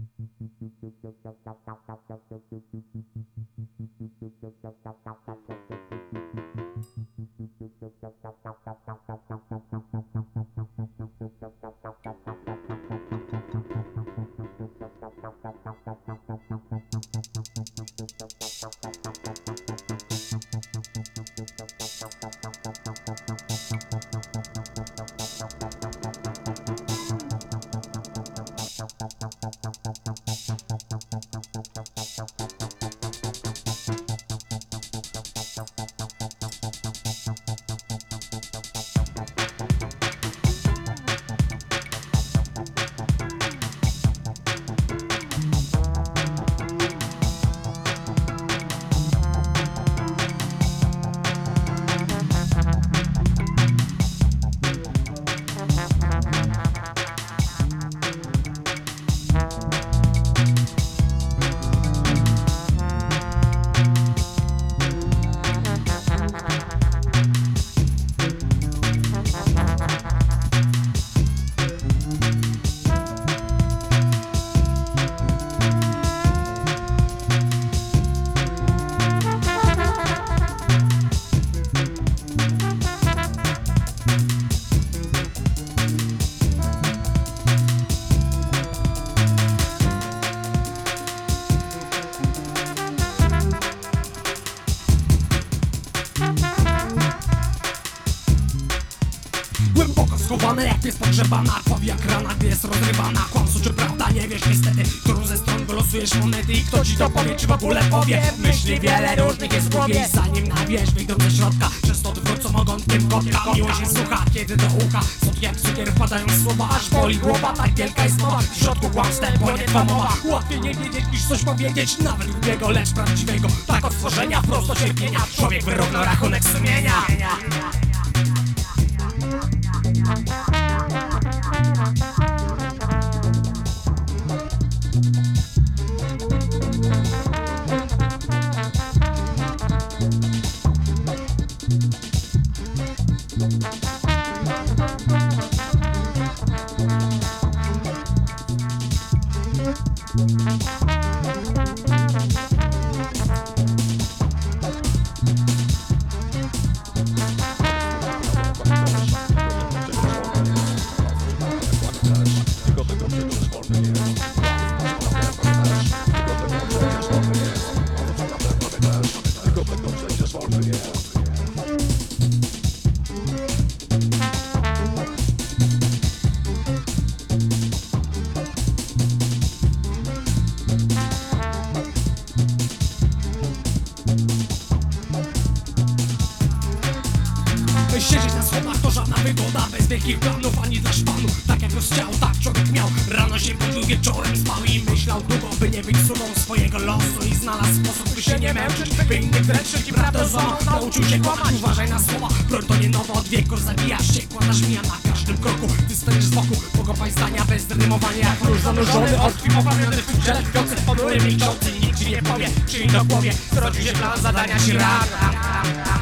Głęboko schowana, jak jest pogrzebana, krwawi jak rana, gdy jest rozrywana. Kłamstwo czy prawda, nie wiesz niestety, którą ze stron wylosujesz monety. I kto ci to powie, czy w ogóle powie? Myśli wiele różnych jest w głowie i zanim nabierz wyjdą ze środka, często odwrócą ogonkiem kotka. Miłość jest sucha, kiedy do ucha słodkie jak cukier wpadają słowa, aż boli głowa, tak wielka jest mowa. W środku kłamstw, bo nie twa mowa. Łatwiej nie wiedzieć niż coś powiedzieć, nawet głupiego, lecz prawdziwego. Tak od stworzenia, prosto cierpienia, człowiek wyrównał rachunek sumienia. Siedzieć na schodach to żadna wygoda, bez wielkich planów ani dla szpanu. Tak jak rozciał, tak człowiek miał. Rano się budził, wieczorem spał i myślał długo, by nie być sumą swojego losu. I znalazł sposób, by się nie męczyć, by innych dręczyć i prawdę złamał. Nauczył się kłamać, uważaj na słowa. Broń to nie nowo, od wieku zabijasz się, kładasz mija na każdym kroku. Ty stoisz z boku, pokopaj zdania bez rymowania. Jak róż zanurzony, odkwipowawiony w grze tkwiący, ponury milczący. Nikt ci nie powie, czyli do głowie zrodził się plan zadania ci rana.